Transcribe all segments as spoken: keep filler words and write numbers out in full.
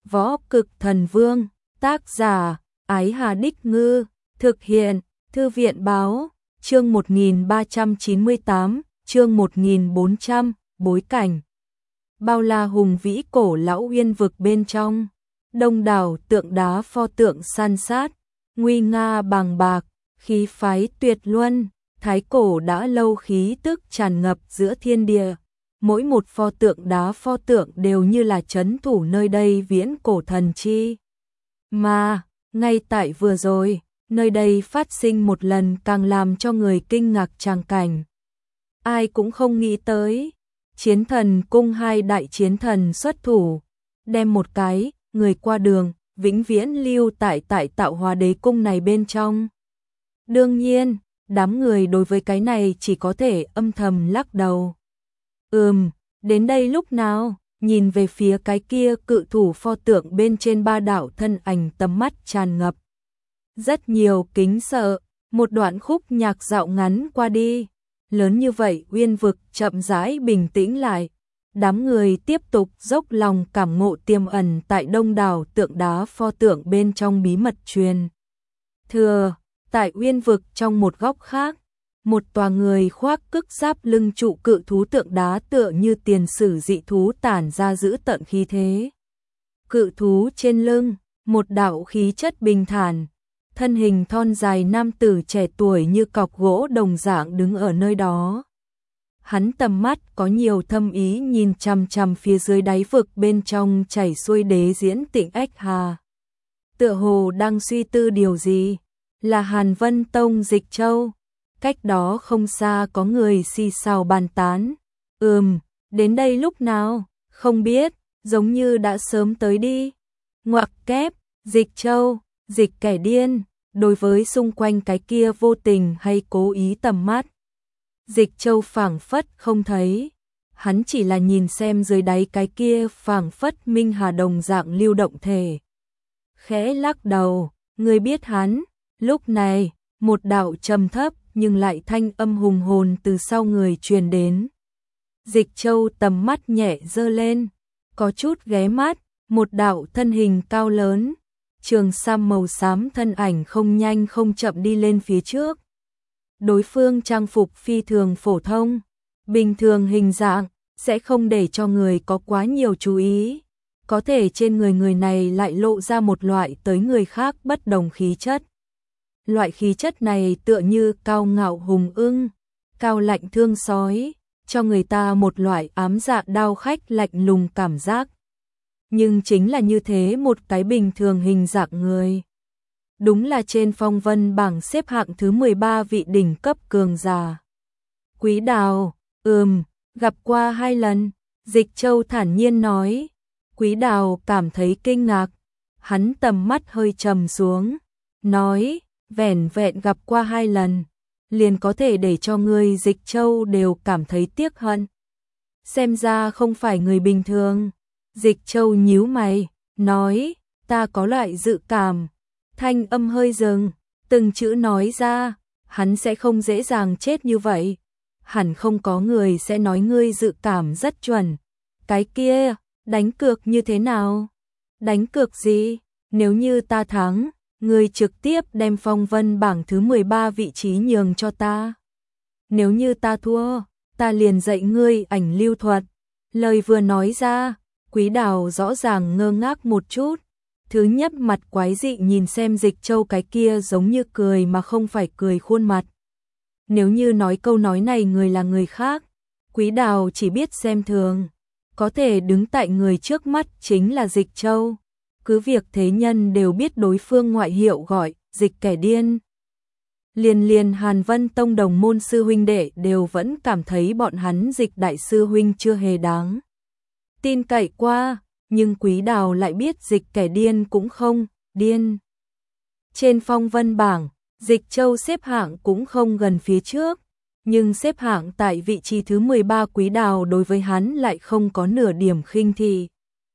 Võ Cực Thần Vương, tác giả, Ái Hà Đích Ngư, thực hiện, Thư viện Báo, chương một nghìn ba trăm chín mươi tám, chương một nghìn bốn trăm, bối cảnh. Bao la hùng vĩ cổ lão uyên vực bên trong, đông đảo tượng đá pho tượng san sát, nguy nga bàng bạc, khí phái tuyệt luân, thái cổ đã lâu khí tức tràn ngập giữa thiên địa. Mỗi một pho tượng đá pho tượng đều như là trấn thủ nơi đây viễn cổ thần chi. Mà, ngay tại vừa rồi, nơi đây phát sinh một lần càng làm cho người kinh ngạc tràng cảnh. Ai cũng không nghĩ tới, chiến thần cung hai đại chiến thần xuất thủ, đem một cái, người qua đường, vĩnh viễn lưu tại tại tạo hóa đế cung này bên trong. Đương nhiên, đám người đối với cái này chỉ có thể âm thầm lắc đầu. Ừm, đến đây lúc nào, nhìn về phía cái kia cự thủ pho tượng bên trên ba đạo thân ảnh tầm mắt tràn ngập. Rất nhiều kính sợ, một đoạn khúc nhạc dạo ngắn qua đi. Lớn như vậy uyên vực chậm rãi bình tĩnh lại. Đám người tiếp tục dốc lòng cảm ngộ tiềm ẩn tại đông đảo tượng đá pho tượng bên trong bí mật truyền. Thừa, tại uyên vực trong một góc khác, một tòa người khoác cức giáp lưng trụ cự thú tượng đá tựa như tiền sử dị thú tản ra giữ tận khí thế. Cự thú trên lưng, một đạo khí chất bình thản, thân hình thon dài nam tử trẻ tuổi như cọc gỗ đồng dạng đứng ở nơi đó. Hắn tầm mắt có nhiều thâm ý nhìn chằm chằm phía dưới đáy vực bên trong chảy xuôi đế diễn Tịnh Ách Hà. Tựa hồ đang suy tư điều gì, là Hàn Vân Tông Dịch Châu. Cách đó không xa có người xì xào bàn tán. Ừm, đến đây lúc nào, không biết, giống như đã sớm tới đi. Ngoặc kép, Dịch Châu, Dịch kẻ điên, đối với xung quanh cái kia vô tình hay cố ý tầm mắt. Dịch Châu phảng phất không thấy, hắn chỉ là nhìn xem dưới đáy cái kia phảng phất minh hà đồng dạng lưu động thể. Khẽ lắc đầu, người biết hắn, lúc này, một đạo trầm thấp nhưng lại thanh âm hùng hồn từ sau người truyền đến. Dịch Châu tầm mắt nhẹ dơ lên, có chút ghé mắt, một đạo thân hình cao lớn, trường sam màu xám thân ảnh không nhanh không chậm đi lên phía trước. Đối phương trang phục phi thường phổ thông, bình thường hình dạng, sẽ không để cho người có quá nhiều chú ý. Có thể trên người người này lại lộ ra một loại tới người khác bất đồng khí chất. Loại khí chất này tựa như cao ngạo hùng ưng, cao lạnh thương sói, cho người ta một loại ám dạ đao khách lạnh lùng cảm giác. Nhưng chính là như thế một cái bình thường hình dạng người. Đúng là trên phong vân bảng xếp hạng thứ mười ba vị đỉnh cấp cường giả. Quý Đào, ừm, gặp qua hai lần, Dịch Châu thản nhiên nói. Quý Đào cảm thấy kinh ngạc, hắn tầm mắt hơi trầm xuống, nói, vẻn vẹn gặp qua hai lần, liền có thể để cho người Dịch Châu đều cảm thấy tiếc hận. Xem ra không phải người bình thường. Dịch Châu nhíu mày, nói, ta có loại dự cảm. Thanh âm hơi dừng, từng chữ nói ra, hắn sẽ không dễ dàng chết như vậy. Hẳn không có người sẽ nói ngươi dự cảm rất chuẩn. Cái kia, đánh cược như thế nào? Đánh cược gì? Nếu như ta thắng, ngươi trực tiếp đem phong vân bảng thứ mười ba vị trí nhường cho ta. Nếu như ta thua, ta liền dạy ngươi ảnh lưu thuật. Lời vừa nói ra, Quý Đào rõ ràng ngơ ngác một chút. Thứ nhất mặt quái dị nhìn xem Dịch Châu cái kia giống như cười mà không phải cười khuôn mặt. Nếu như nói câu nói này người là người khác, Quý Đào chỉ biết xem thường. Có thể đứng tại người trước mắt chính là Dịch Châu. Cứ việc thế nhân đều biết đối phương ngoại hiệu gọi Dịch kẻ điên. Liền liền Hàn Vân Tông đồng môn sư huynh đệ đều vẫn cảm thấy bọn hắn Dịch đại sư huynh chưa hề đáng tin cậy qua, nhưng Quý Đào lại biết Dịch kẻ điên cũng không điên. Trên phong vân bảng, Dịch Châu xếp hạng cũng không gần phía trước, nhưng xếp hạng tại vị trí thứ mười ba Quý Đào đối với hắn lại không có nửa điểm khinh thị.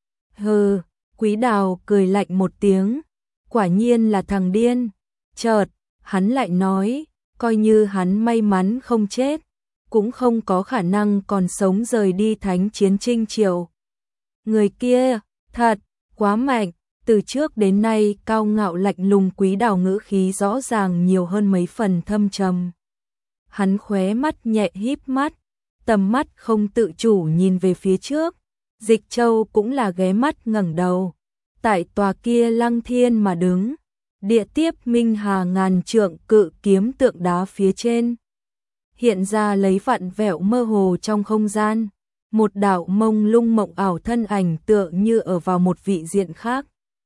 Hừ, Quý Đào cười lạnh một tiếng, quả nhiên là thằng điên. Chợt, hắn lại nói, coi như hắn may mắn không chết, cũng không có khả năng còn sống rời đi thánh chiến Trinh Triều. Người kia, thật, quá mạnh, từ trước đến nay cao ngạo lạnh lùng Quý Đào ngữ khí rõ ràng nhiều hơn mấy phần thâm trầm. Hắn khóe mắt nhẹ híp mắt, tầm mắt không tự chủ nhìn về phía trước, Dịch Châu cũng là ghé mắt ngẩng đầu. Tại tòa kia lăng thiên mà đứng, địa tiếp minh hà ngàn trượng cự kiếm tượng đá phía trên. Hiện ra lấy vặn vẹo mơ hồ trong không gian, một đạo mông lung mộng ảo thân ảnh tựa như ở vào một vị diện khác.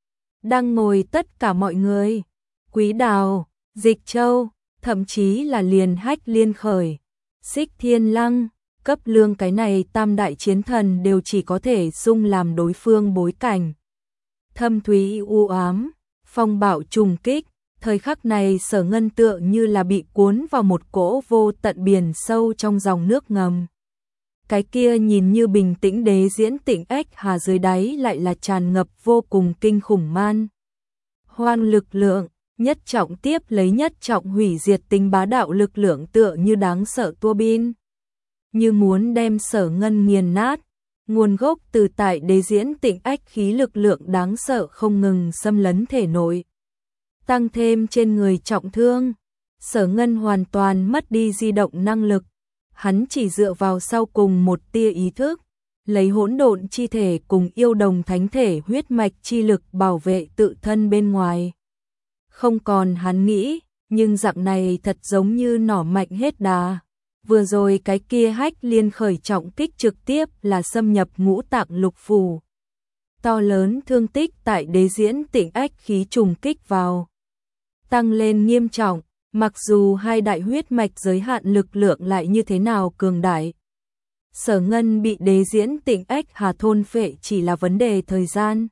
Đang ngồi tất cả mọi người, Quý Đào, Dịch Châu, thậm chí là liền Hách Liên Khởi, Xích Thiên Lăng, Cấp Lương cái này tam đại chiến thần đều chỉ có thể dung làm đối phương bối cảnh. Thâm thúy u ám, phong bạo trùng kích, thời khắc này Sở Ngân tựa như là bị cuốn vào một cỗ vô tận biển sâu trong dòng nước ngầm. Cái kia nhìn như bình tĩnh đế diễn Tịnh Ách Hà dưới đáy lại là tràn ngập vô cùng kinh khủng man hoang lực lượng, nhất trọng tiếp lấy nhất trọng hủy diệt tính bá đạo lực lượng tựa như đáng sợ tua bin, như muốn đem Sở Ngân nghiền nát. Nguồn gốc từ tại đế diễn Tịnh Ách khí lực lượng đáng sợ không ngừng xâm lấn thể nội, tăng thêm trên người trọng thương, Sở Ngân hoàn toàn mất đi di động năng lực. Hắn chỉ dựa vào sau cùng một tia ý thức, lấy hỗn độn chi thể cùng yêu đồng thánh thể huyết mạch chi lực bảo vệ tự thân bên ngoài. Không còn hắn nghĩ, nhưng dạng này thật giống như nỏ mạnh hết đà. Vừa rồi cái kia Hách Liên Khởi trọng kích trực tiếp là xâm nhập ngũ tạng lục phủ. To lớn thương tích tại đế diễn Tịnh Ách khí trùng kích vào, tăng lên nghiêm trọng. Mặc dù hai đại huyết mạch giới hạn lực lượng lại như thế nào cường đại, Sở Ngân bị đế diễn Tịnh Ách Hà thôn phệ chỉ là vấn đề thời gian.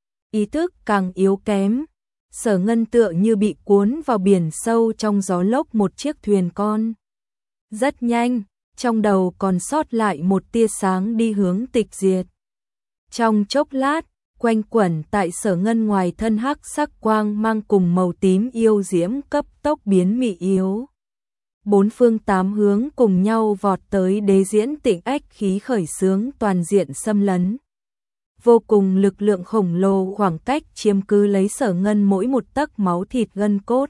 Ý thức càng yếu kém, Sở Ngân tựa như bị cuốn vào biển sâu trong gió lốc một chiếc thuyền con. Rất nhanh, trong đầu còn sót lại một tia sáng đi hướng tịch diệt. Trong chốc lát, quanh quẩn tại Sở Ngân ngoài thân hắc sắc quang mang cùng màu tím yêu diễm cấp tốc biến mị yếu. Bốn phương tám hướng cùng nhau vọt tới đế diễn Tịnh Ách khí khởi xướng toàn diện xâm lấn. Vô cùng lực lượng khổng lồ khoảng cách chiếm cứ lấy Sở Ngân mỗi một tấc máu thịt gân cốt.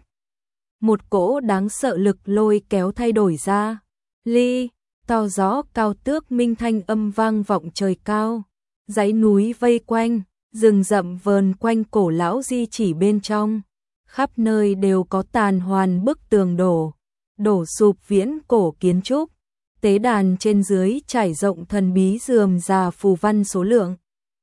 Một cỗ đáng sợ lực lôi kéo thay đổi ra. Ly, to gió cao tước minh thanh âm vang vọng trời cao. Dãy núi vây quanh, rừng rậm vờn quanh cổ lão di chỉ bên trong. Khắp nơi đều có tàn hoàn bức tường đổ, đổ sụp viễn cổ kiến trúc. Tế đàn trên dưới trải rộng thần bí rườm rà phù văn số lượng.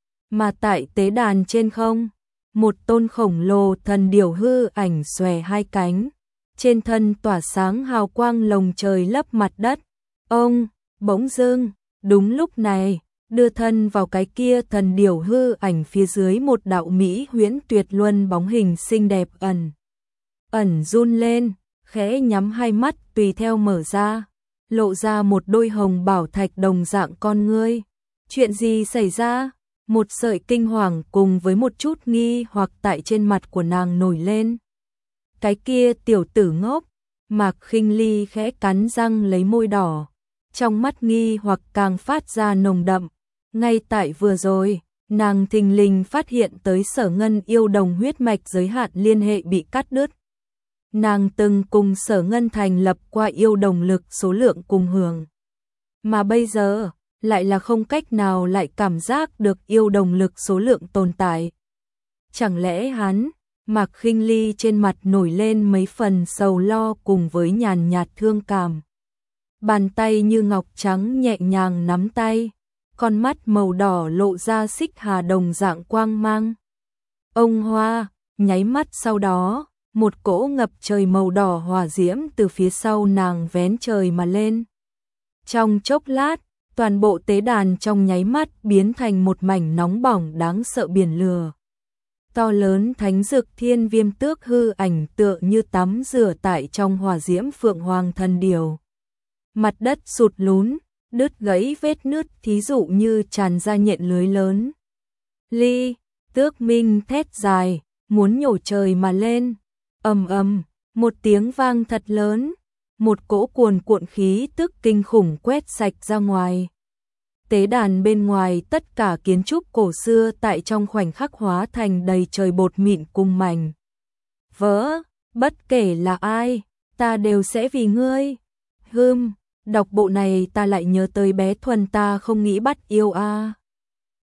Mà tại tế đàn trên không, một tôn khổng lồ thần điểu hư ảnh xòe hai cánh. Trên thân tỏa sáng hào quang lồng trời lấp mặt đất. Ông, bỗng dưng, đúng lúc này, đưa thân vào cái kia thần điểu hư ảnh phía dưới một đạo mỹ huyễn tuyệt luân bóng hình xinh đẹp ẩn. Ẩn run lên, khẽ nhắm hai mắt tùy theo mở ra, lộ ra một đôi hồng bảo thạch đồng dạng con ngươi. Chuyện gì xảy ra? Một sợi kinh hoàng cùng với một chút nghi hoặc tại trên mặt của nàng nổi lên. Cái kia tiểu tử ngốc, Mạc Khinh Ly khẽ cắn răng lấy môi đỏ, trong mắt nghi hoặc càng phát ra nồng đậm. Ngay tại vừa rồi, nàng thình lình phát hiện tới Sở Ngân yêu đồng huyết mạch giới hạn liên hệ bị cắt đứt. Nàng từng cùng Sở Ngân thành lập qua yêu đồng lực số lượng cùng hưởng, mà bây giờ lại là không cách nào lại cảm giác được yêu đồng lực số lượng tồn tại. Chẳng lẽ hắn? Mạc Khinh Ly trên mặt nổi lên mấy phần sầu lo cùng với nhàn nhạt thương cảm. Bàn tay như ngọc trắng nhẹ nhàng nắm tay, con mắt màu đỏ lộ ra xích hà đồng dạng quang mang. Ông hoa, nháy mắt sau đó, một cỗ ngập trời màu đỏ hỏa diễm từ phía sau nàng vén trời mà lên. Trong chốc lát, toàn bộ tế đàn trong nháy mắt biến thành một mảnh nóng bỏng đáng sợ biển lửa. To lớn thánh dực thiên viêm tước hư ảnh tựa như tắm rửa tại trong hỏa diễm phượng hoàng thần điều. Mặt đất sụt lún, đứt gãy vết nứt thí dụ như tràn ra nhện lưới lớn. Ly, tước minh thét dài, muốn nhổ trời mà lên. Ầm ầm, một tiếng vang thật lớn, một cỗ cuồn cuộn khí tức kinh khủng quét sạch ra ngoài. tế đàn bên ngoài tất cả kiến trúc cổ xưa tại trong khoảnh khắc hóa thành đầy trời bột mịn cùng mảnh vỡ, bất kể là ai, ta đều sẽ vì ngươi. Hừm, đọc bộ này ta lại nhớ tới bé Thuần, ta không nghĩ bắt yêu a. À.